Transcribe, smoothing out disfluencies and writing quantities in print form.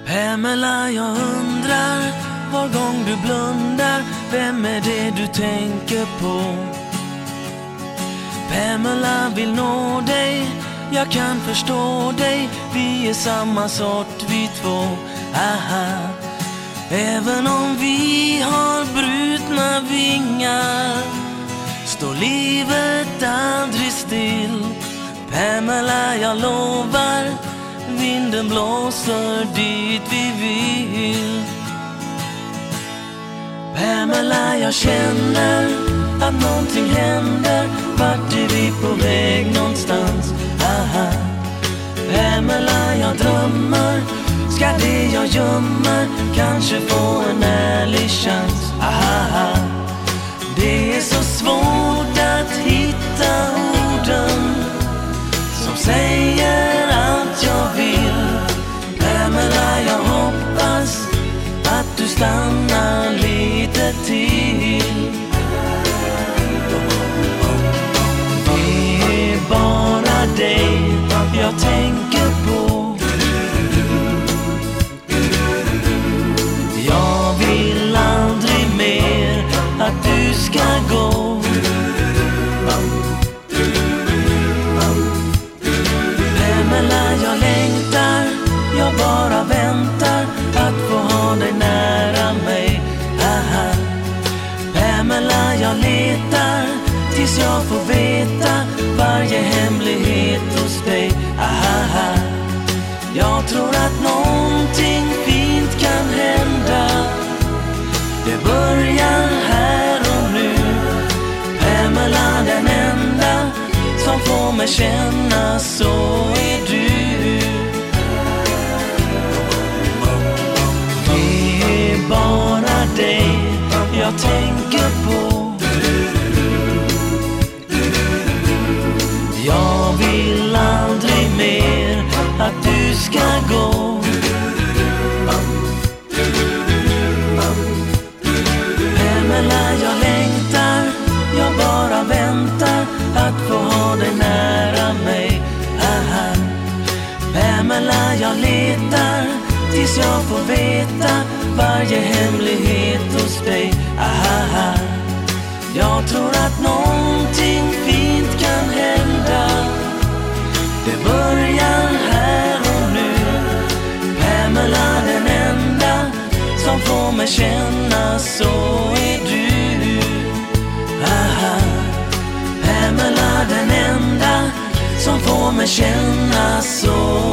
Pamela, jag undrar var gång du blundar, vem är det du tänker på? Pamela vill nå dig, jag kan förstå dig, vi är samma sort vi två. Aha. Även om vi har brutna vingar står livet aldrig still. Pamela, jag lovar, vinden blåser dit vi vill. Pamela, jag känner att någonting händer. Vart är vi på väg någonstans? Aha. Pamela, jag drömmer, ska det jag gömmer kanske få en ärlig chans? Aha. Det är så svårt att hitta orden som säger allt jag vill. Pamela, jag hoppas att du stannar lite till. Det är bara dig jag tänker på. Jag vill aldrig mer att du ska gå. Pamela, jag längtar, jag bara väntar att få ha dig nära mig. Aha. Pamela, jag letar tills jag får veta varje hemlighet hos dig. Aha. Jag tror att någonting fint kan hända. Det börjar här och nu. Pamela, den enda som får mig känna så är du. Det är bara dig jag tänker på. Jag vill aldrig mer att du ska gå. Pamela, jag längtar, jag bara väntar att få ha dig nära mig. Aha. Pamela, jag letar tills jag får veta varje hemlighet hos dig. Aha. Jag tror att någonting fint kan hända. Det börjar här och nu. Pamela, den enda som får mig känna så är du. Aha. Pamela, den enda som får mig känna så